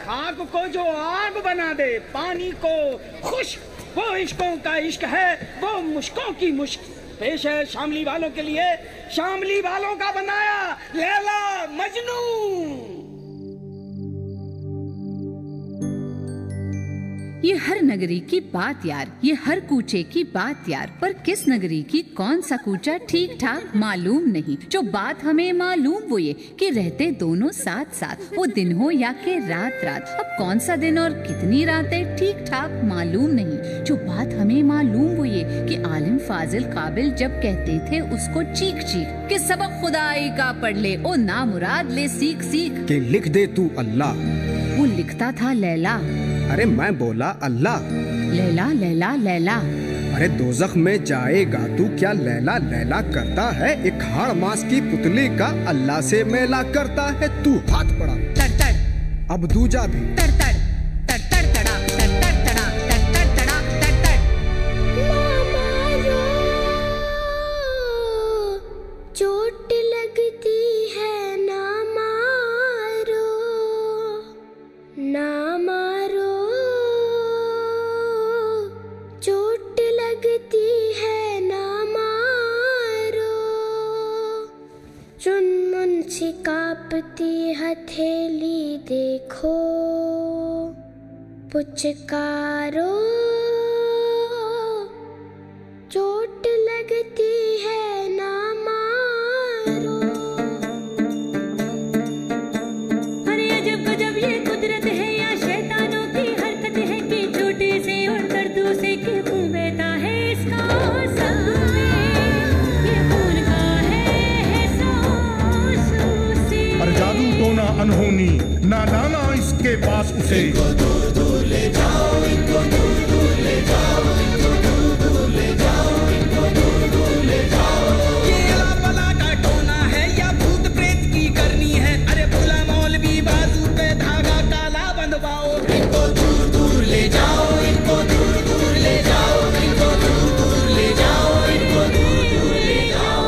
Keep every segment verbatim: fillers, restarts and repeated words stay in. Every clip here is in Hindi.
खाक को जो आग बना दे, पानी को खुश, वो इश्कों का इश्क है, वो मुश्कों की मुश्क। पेश है शामली वालों के लिए शामली वालों का बनाया लैला मजनू। ये हर नगरी की बात यार, ये हर कूचे की बात यार, पर किस नगरी की कौन सा कूचा ठीक ठाक मालूम नहीं। जो बात हमें मालूम वो ये कि रहते दोनों साथ साथ, वो दिन हो या के रात रात। अब कौन सा दिन और कितनी रातें ठीक ठाक मालूम नहीं। जो बात हमें मालूम वो ये कि आलिम फाजिल काबिल जब कहते थे उसको चीख चीख कि सबक खुदाई का पढ़ ले, ओ नामुराद ले सीख सीख कि लिख दे तू अल्लाह। वो लिखता था लैला। अरे मैं बोला अल्लाह। लैला लैला लैला। अरे दोज़ख में जाएगा तू, क्या लैला लैला करता है। एक हाड़ मांस की पुतली का अल्लाह से मेला करता है। तू हाथ पड़ा तड़ तड़, अब दूजा भी तड़ तड़ तड़ तड़ तड़ा तड़ तड़ तड़ा तड़ तड़ तड़ा तड़ तड़। मामा रो, चोट लगती है ना मारो, ना मारो, चोट लगती है ना मारो। चुनमुन सी कांपती हथेली देखो, पुचकारो, चोट लगती है ना मारो। अरे अजब गजब ये कुदरत है या शैतानों की हरकत है कि छोटे से और दर्दों से के खून बहता है इसका सब में, ये खून का है सांसों से। पर जादू टोना अनहोनी ना लाना इसके पास उसे। इनको दूर दूर ले जाओ, इनको दूर दूर ले जाओ, इनको दूर दूर ले जाओ, इनको दूर दूर ले जाओ। ये अला बला का टोना है या भूत प्रेत की करनी है। अरे भोला मौलवी बाजू पे धागा काला बंधवाओ। इनको दूर दूर ले जाओ, इनको दूर दूर ले जाओ, इनको दूर दूर ले जाओ, इनको दूर दूर ले जाओ।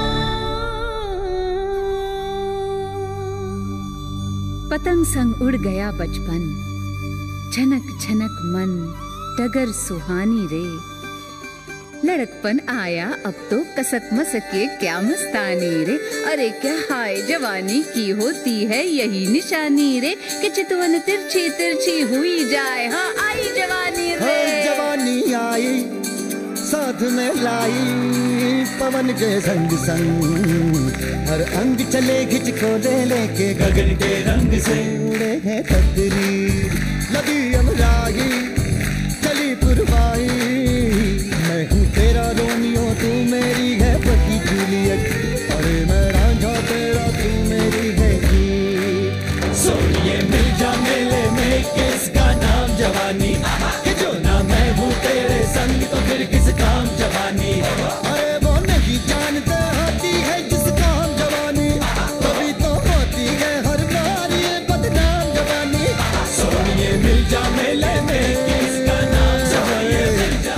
पतंग संग उड़ गया बचपन, झनक झनक मन डगर सुहानी रे। लड़कपन आया अब तो कसक मसके क्या मस्तानी रे। अरे क्या हाय जवानी की होती है यही निशानी रे, कि चितवन तिरछी तिरछी हुई जाए। हाँ आई जवानी रे। जवानी आई साथ में लाई पवन के संग संग, हर अंग चले खिंच को ले लेके गगन के रंग से। उड़े हैं तकदीर लगी अमराई चली पुरवाई, मैं हूँ तेरा रोमियो तू मेरी है पति जूलियट। अरे मैं रांझा तेरा तू मेरी है गीत। सोनिए मिल जा मेले में किसका नाम जवानी, कि जो ना मैं हूँ तेरे संग तो फिर किस काम जवानी। अरे वो नहीं जानते होती है जिसका हम जवानी, तभी तो होती है हर बार ये बदनाम जवानी। सोनिए मिल जा मेले में किसका नाम जवानी, मिल जा।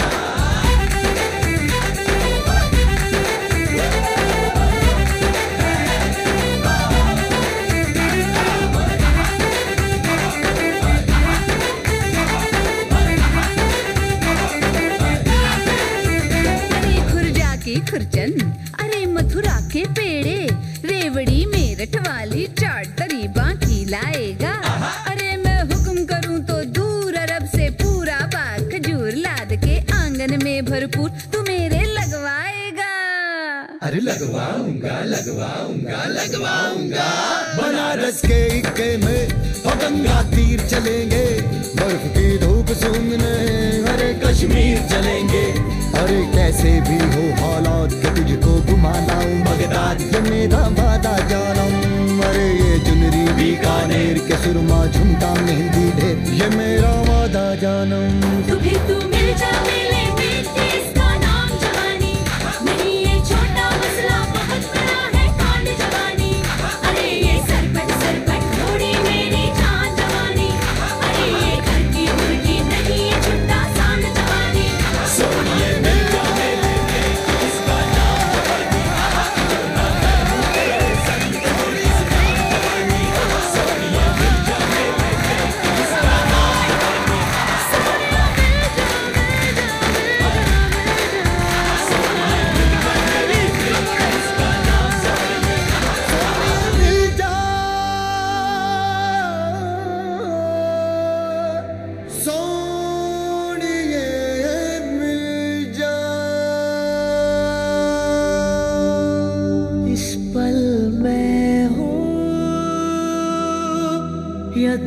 अरे खुर्जा की खुरचन, अरे मथुरा के पेड़े, रेवड़ी मेरठ वाली चाट तरीबा की लाएगा। अरे मैं हुक्म करूं तो दूर अरब से पूरा बाग खजूर लाद के आंगन में भरपूर तू मेरे लगवाएगा। अरे लगवाऊंगा लगवाऊंगा लगवाऊंगा। बनारस के इक्के में और गंगा तीर चलेंगे, बर्फ की धूप सूंघने अरे कश्मीर चलेंगे। अरे कैसे भी हो हालात के तुझको घुमा लाऊं बगदाद, ये मेरा वादा जानम। अरे ये चुनरी बीकानेर के सुरमा झुमका मेहंदी ढेर, ये मेरा वादा जानम। तो फिर तू मिल जा मेले में किसका नाम जवानी, नहीं ये छोटा मसला बहुत बड़ा है कांड जवानी। अरे ये सरपट सरपट थोड़ी मेरी जान जवानी, अरे ये घर की मुर्गी नहीं ये छुट्टा सांड जवानी। सोनिए मिल जा मेले में किसका नाम जवानी, जो ना मैं हूँ तेरे संग तो फिर किस काम जवानी। सोनिए मिल जा मेले में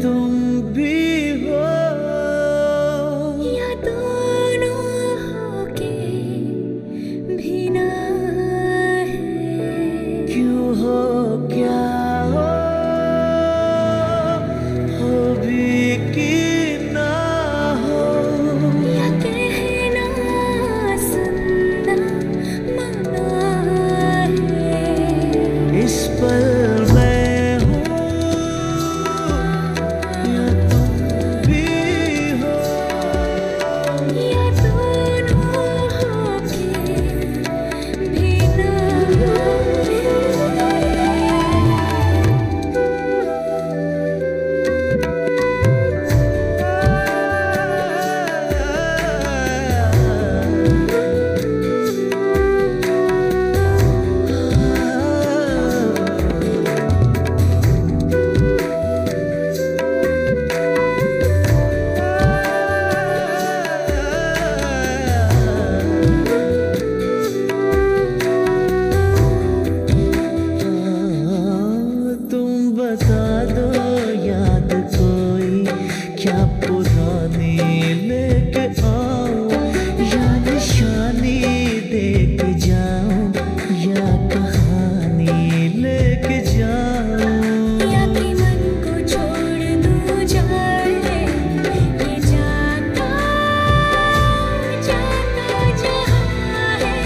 तुम भी हो या दोनों होके भी ना है। क्यों हो क्या हो हो भी कि ना हो या कहना सुनना मना है। इस पल मैं हूँ या तुम भी हो या दोनों होके भी ना तुम बता दो याद कोई क्या पुरानी लेके आओ या निशानी देख जाओ या कहानी लेके जाओ या कि मन को छोड़ दूं जाए ये जाता जाता जहाँ है।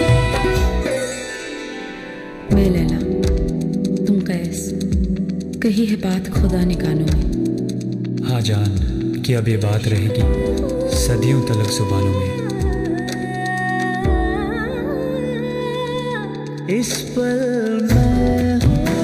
मैं लैला, तुम कैस, कही है बात खुदा ने कानों में। हाँ जान कि अब ये बात रहेगी सदियों तलक जुबानों में। इस पल मैं हूँ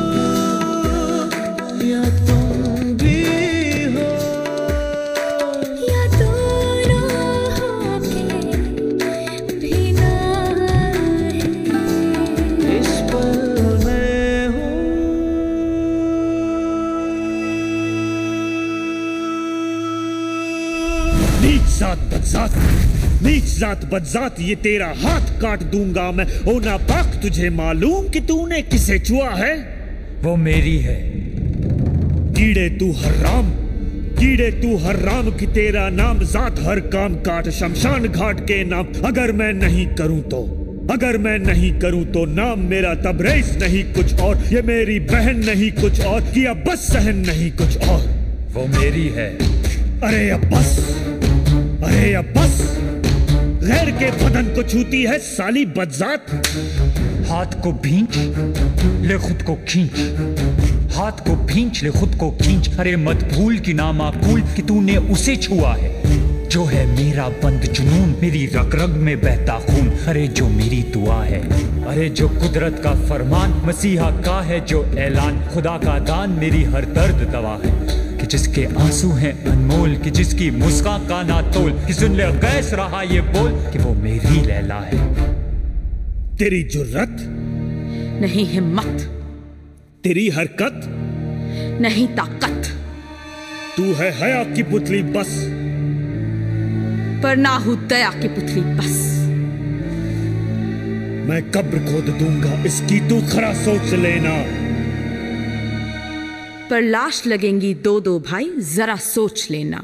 या तुम भी हो या दोनों होके भी ना है। इस पल मैं हूँ नीच जात बदजात, नीच जात बदजात, ये तेरा हाथ काट दूंगा मैं। ओ नापाक, तुझे मालूम कि तूने किसे छुआ है? वो मेरी है। कीड़े तू हर्राम, कीड़े तू हर्राम कि तेरा नाम जात हर काम काट शमशान घाट के नाम। अगर मैं नहीं करूं तो अगर मैं नहीं करूं तो नाम मेरा तबरेज नहीं कुछ और। ये मेरी बहन नहीं कुछ और, कि अब बस सहन नहीं कुछ और। वो मेरी है। अरे अब बस, अरे अब बस, गैर के बदन को छूती है साली बदजात। हाथ को भींच ले खुद को खींच, हाथ को भींच ले खुद को खींच। अरे मत भूल कि ना माकूल कि तूने उसे छुआ है जो है मेरा बंद जुनून, मेरी रग रग में बहता खून। अरे जो मेरी दुआ है, अरे जो कुदरत का फरमान, मसीहा का है जो ऐलान, खुदा का दान मेरी हर दर्द दवा है। कि जिसके आंसू हैं अनमोल, कि जिसकी मुस्कान का ना तोल, कि सुन ले कैस रहा ये बोल कि वो मेरी लैला है। तेरी जुर्रत नहीं हिम्मत, तेरी हरकत नहीं ताकत, तू है हया की पुतली बस, पर ना हूं दया की पुतली बस। मैं कब्र खोद दूंगा इसकी, तू खरा सोच लेना। पर लाश लगेंगी दो दो भाई, जरा सोच लेना।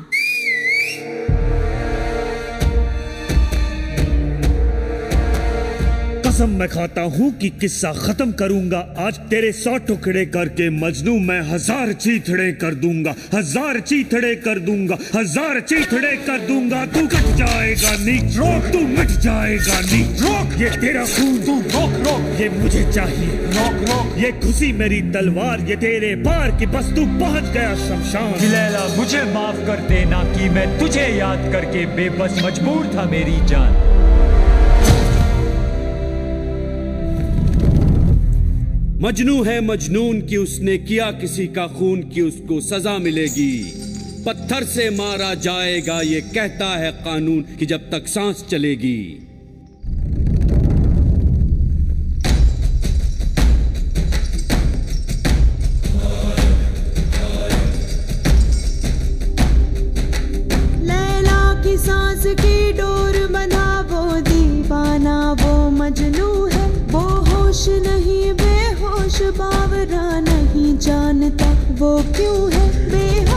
कसम मैं खाता हूँ कि किस्सा खत्म करूंगा आज। तेरे सौ टुकड़े करके मजनू मैं हजार चीथड़े कर दूंगा, हजार चीथड़े कर दूंगा, हजार चीथड़े कर दूंगा। तू कट जाएगा नी, रोक, तू मिट जाएगा नी, रोक। ये तेरा खून, तू रोक रोक, ये मुझे चाहिए, रोक रोक। ये खुशी मेरी तलवार, ये तेरे पार की बस तू पहुंच गया शमशान। लैला मुझे माफ कर देना कि मैं तुझे याद करके बेबस मजबूर था मेरी जान। मजनू है मजनून कि उसने किया किसी का खून, कि उसको सजा मिलेगी। पत्थर से मारा जाएगा ये कहता है कानून, कि जब तक सांस चलेगी। लैला की सांस की डोर बंधा वो दीवाना, वो मजनू है, वो होश नहीं बेहोश, बावरा नहीं जानता वो क्यों है बेहोश।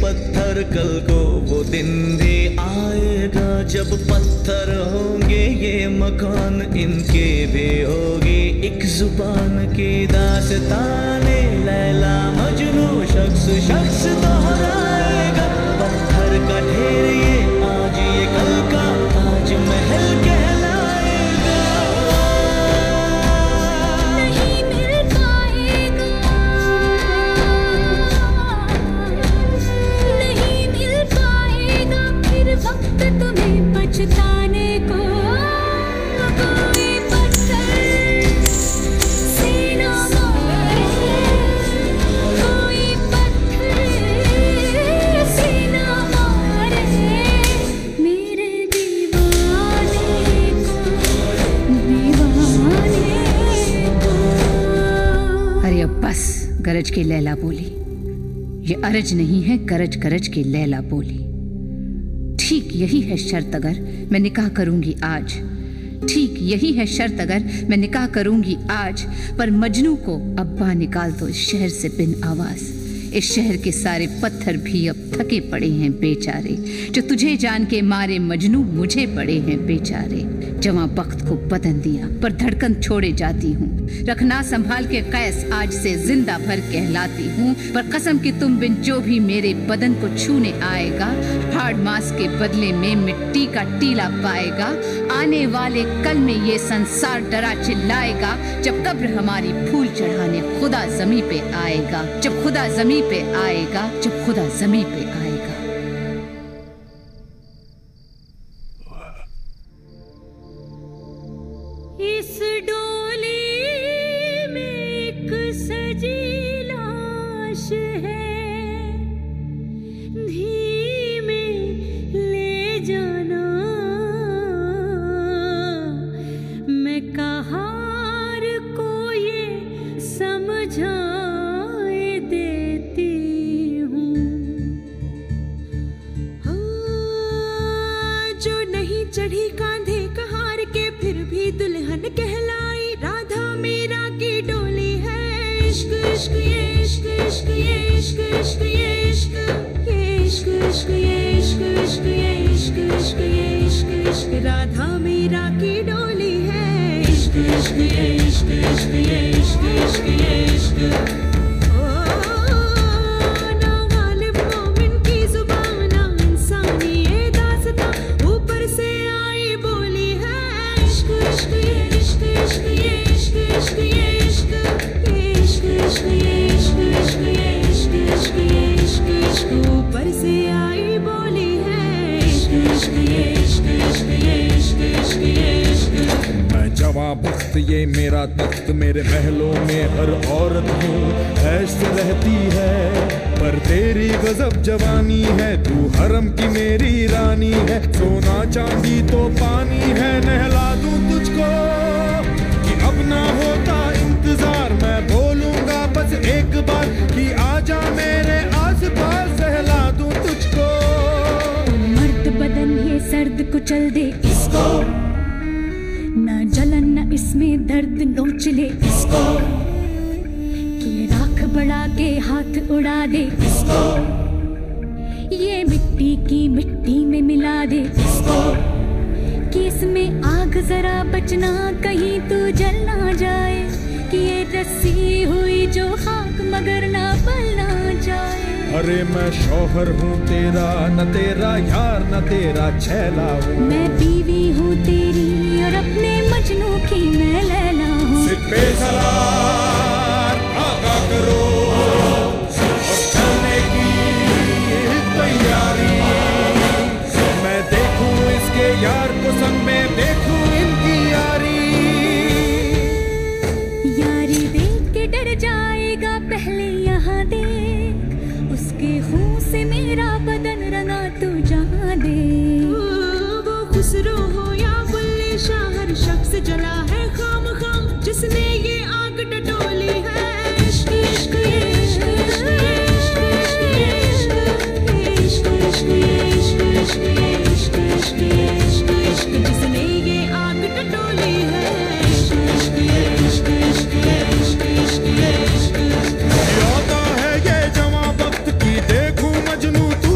पत्थर कल को वो दिन भी आएगा जब पत्थर होंगे ये मकान इनके भी होगी एक जुबान की दास्ताने लैला मजनू शख्स शख्स दोहराएगा पत्थर का ढेर ये आज ये कल का ताज महल कहलाएगा नहीं मिल पाएगा नहीं मिल पाएगा फिर वक्त तुम्हें पछताने को कोई पत्थर से ना मारे कोई पत्थर से ना मारे मेरे दीवाने को दीवाने को। अरे अब बस, गरज के लैला बोली। ये अरज नहीं है, गरज गरज के लैला बोली। ठीक यही है शर्त अगर मैं निकाह करूंगी आज, ठीक यही है शर्त अगर मैं निकाह करूंगी आज, पर मजनू को अब्बा निकाल दो इस शहर से बिन आवाज। इस शहर के सारे पत्थर भी अब थके पड़े हैं बेचारे, जो तुझे जान के मारे मजनू मुझे पड़े हैं बेचारे। जवां वक्त को बदन दिया पर धड़कन छोड़े जाती हूँ, रखना संभाल के कैस आज से जिंदा भर कहलाती हूँ। पर कसम कि तुम बिन जो भी मेरे बदन को छूने आएगा, हाड़ मांस के बदले में मिट्टी का टीला पाएगा। आने वाले कल में ये संसार डरा चिल्लाएगा, जब कब्र हमारी फूल चढ़ाने खुदा जमी पे आएगा, जब खुदा जमी पे आएगा, जब खुदा जमी पे आएगा। इस डोली में एक सजी लाश है, धीमे ले जाना मैं कहार को ये समझाए देती हूँ। हाँ, जो नहीं चढ़ी कांधे कहार के फिर भी दुल्हन कहलाई, राधा मीरा की डोली है। इश्क इश्क ये इश्क इश्क ये इश्क इश्क ये इश्क ये इश्क इश्क ये इश्क इश्क ये इश्क इश्क ये इश्क इश्क राधा मीरा की डोली है। इश्क इश्क ये इश्क इश्क ये इश्क इश्क ये इश्क। ना गालिब मोमिन की जुबान ना इंसानी ये दास्तां, ऊपर से आई बोली है। इश्क इश्क ये इश्क इश्क ये इश्क इश्क ये इश्क ये इश्क इश्क ये इश्क इश्क ये इश्क इश्क ये इश्क इश्क ऊपर से आई बोली है। इश्क इश्क ये इश्क इश्क ये इश्क इश्क ये इश्क। मैं जवां बख्त ये मेरा तख्त, मेरे महलों में हर औरत हूँ ऐश से रहती है, पर तेरी गजब जवानी है, तू हरम की मेरी रानी है। सोना चांदी तो पानी है, नहला दूं तुझको कि अब ना होता इंतजार। मैं बोलूंगा बस एक बार कि आजा मेरे आस पास, सहला दूं तुझको। मर्द बदन ये सर्द कुचल दे इसको, न जलन न इसमें दर्द नोच ले इसको, कि राख बढ़ा के हाथ उड़ा दे इसको, ये मिट्टी की मिट्टी में मिला दे इसको, कि इसमें आग जरा बचना कहीं तू जल ना जाए, कि ये रस्सी हुई जो खाक मगर ना बल ना जाए। अरे मैं शौहर हूँ तेरा, न तेरा यार न तेरा छैला हूँ। मैं बीवी हूँ तेरी और अपने मजनू की मैं लैला हूँ। सिर पे सलार आगा करो और चलने की तैयारी। मैं देखूं इसके यार को संग में, देखूं इनकी यारी। यारी देख के डर जाएगा, पहले यहाँ देख उसके खून से मेरा बदन रंगा तू जहाँ दे। वो खुसरो हो या बुल्ले शाह, हर शख्स जला है खाम खाम, जिसने ये आग टटोली है। इश्क इश्क ये इश्क इश्क ये इश्क इश्क ये इश्क इश्क ये इश्क इश्क ये इश्क इश्क ये इश्क इश्क जिसने ये आग टटोली है। इश्क इश्क ये इश्क इश्क ये इश्क इश्क ये इश्क। याद है ये जवां वक्त की, देखूं मजनू तू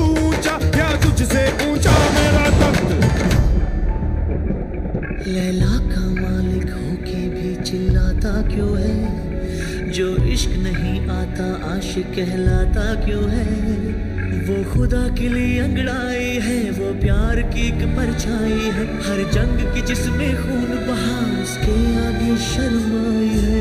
क्यों है? जो इश्क नहीं आता आशिक कहलाता क्यों है? वो खुदा के लिए अंगड़ाई है, वो प्यार की एक परछाई है। हर जंग की जिसमें खून बहा उसके आगे शर्माई है।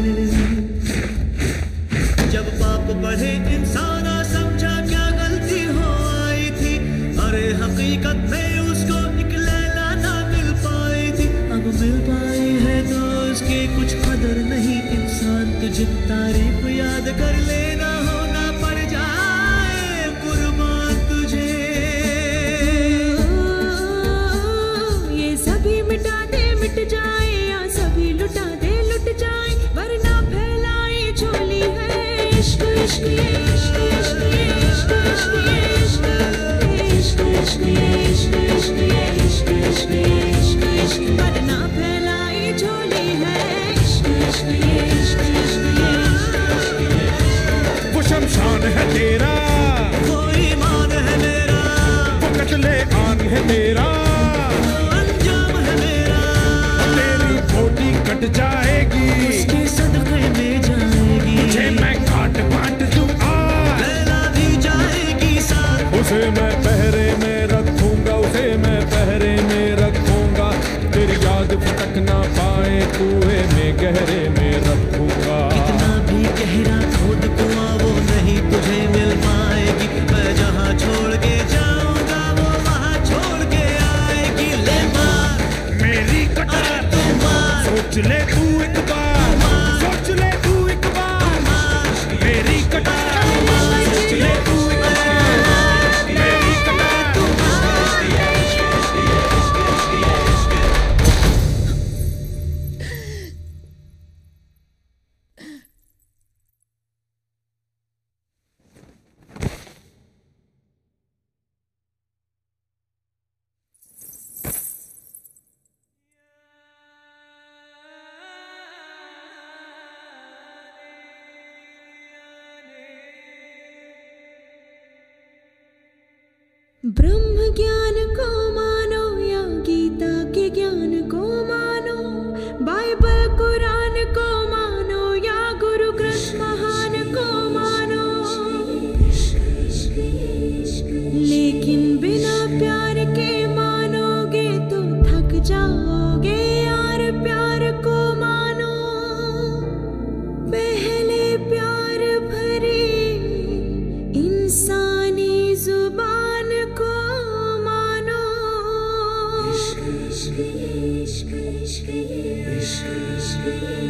जब पाप बढ़े इंसान आ समझा क्या गलती हो आई थी। अरे हकीकत में उसको एक लैला ना मिल पाई थी। अब मिल पाई है तो उसकी कुछ कदर नहीं। इंसान तुझे तारीफ याद कर लेना होना पड़ जाए कुर्बान तुझे। ये सभी मिटा दे मिट जाए या सभी लुटा दे लुट जाए, वरना फैलाए झोली है इश्क इश्क ये इश्क इश्क ये इश्क इश्क ये इश्क इश्क इश्क ये इश्क इश्क ये इश्क इश्क ये इश्क इश्क, वरना फैलाए झोली है इश्क इश्क ये इश्क इश्क ये इश्क इश्क ये। वो शमशान है तेरा, वो ईमान है मेरा, वो कत्ले आन है तेरा, वो अंजाम है मेरा। तेरी बोटी कट जाएगी, उसके सदक़े में जाएगी। तुझे मैं काट काट दूं आज, लैला भी जाएगी साथ। उसे मैं पहरे में रखूंगा, उसे मैं पहरे में रखूंगा। तेरी याद फटक ना पाए कुएं में गहरे में रखूंगा। कितना भी गहरा खोद कुआं वो नहीं तुझे मिल पाएगी। मैं जहाँ छोड़ के जाऊंगा वो वहाँ छोड़ के आएगी। ले मार मेरी कटार तू मार, सोच ले तू एक बार, सोच ले तू एक बार। मेरी कटार सोच ले तू एक बार, मेरी कटार। ब्रह्म ज्ञान को मानो या गीता के ज्ञान को मानो, बाइबल कुरान को मानो या गुरु ग्रंथ महान को मानो, लेकिन बिना प्यार के मानोगे तो थक जाओगे यार। प्यार को मानो, पहले प्यार भरी इंसानी जुबान को मानो। इश्क इश्क इश्क इश्क इश्क इश्क